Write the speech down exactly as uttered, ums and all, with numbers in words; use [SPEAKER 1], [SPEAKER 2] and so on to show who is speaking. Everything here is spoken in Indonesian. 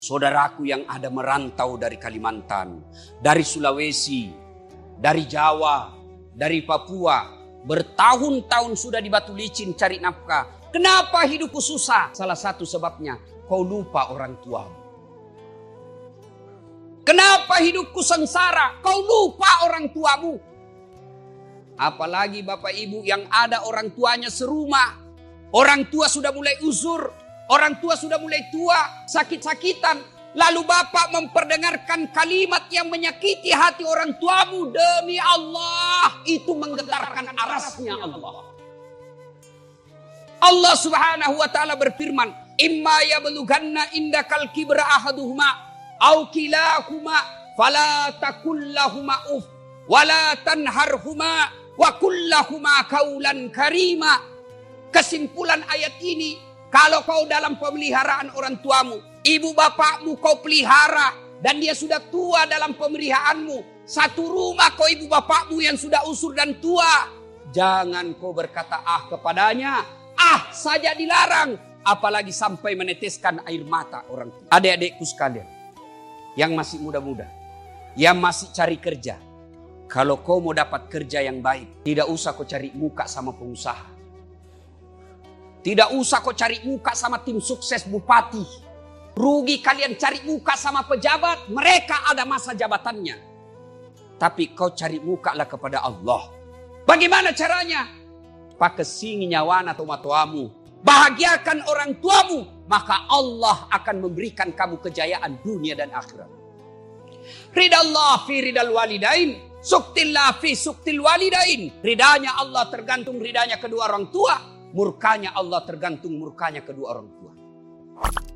[SPEAKER 1] Saudaraku yang ada merantau dari Kalimantan, dari Sulawesi, dari Jawa, dari Papua, bertahun-tahun sudah di batu licin cari nafkah. Kenapa hidupku susah? Salah satu sebabnya, kau lupa orang tuamu. Kenapa hidupku sengsara? Kau lupa orang tuamu. Apalagi Bapak Ibu yang ada orang tuanya serumah. Orang tua sudah mulai uzur. Orang tua sudah mulai tua, sakit-sakitan. Lalu Bapak memperdengarkan kalimat yang menyakiti hati orang tuamu. Demi Allah, itu menggetarkan arasnya Allah. Allah subhanahu wa ta'ala berfirman, Imma yablughanna indakal kibra ahaduhuma, au kilahuma, fala takullahuma uf, wala tanharhuma, wa kullahuma kaulan karima. Kesimpulan ayat ini, kalau kau dalam pemeliharaan orang tuamu, ibu bapakmu kau pelihara, dan dia sudah tua dalam pemeliharaanmu. Satu rumah kau ibu bapakmu yang sudah usur dan tua. Jangan kau berkata ah kepadanya, ah saja dilarang. Apalagi sampai meneteskan air mata orang tua. Adik-adikku sekalian, yang masih muda-muda, yang masih cari kerja. Kalau kau mau dapat kerja yang baik, tidak usah kau cari muka sama pengusaha. Tidak usah kau cari muka sama tim sukses bupati. Rugi kalian cari muka sama pejabat. Mereka ada masa jabatannya. Tapi kau cari muka lah kepada Allah. Bagaimana caranya? Pakesingi nyawana tomatoamu. Bahagiakan orang tuamu. Maka Allah akan memberikan kamu kejayaan dunia dan akhirat. Ridallah fi ridal walidain. Suktillah fi suktil walidain. Ridanya Allah tergantung ridanya kedua orang tua. Murkanya Allah tergantung murkanya kedua orang tua.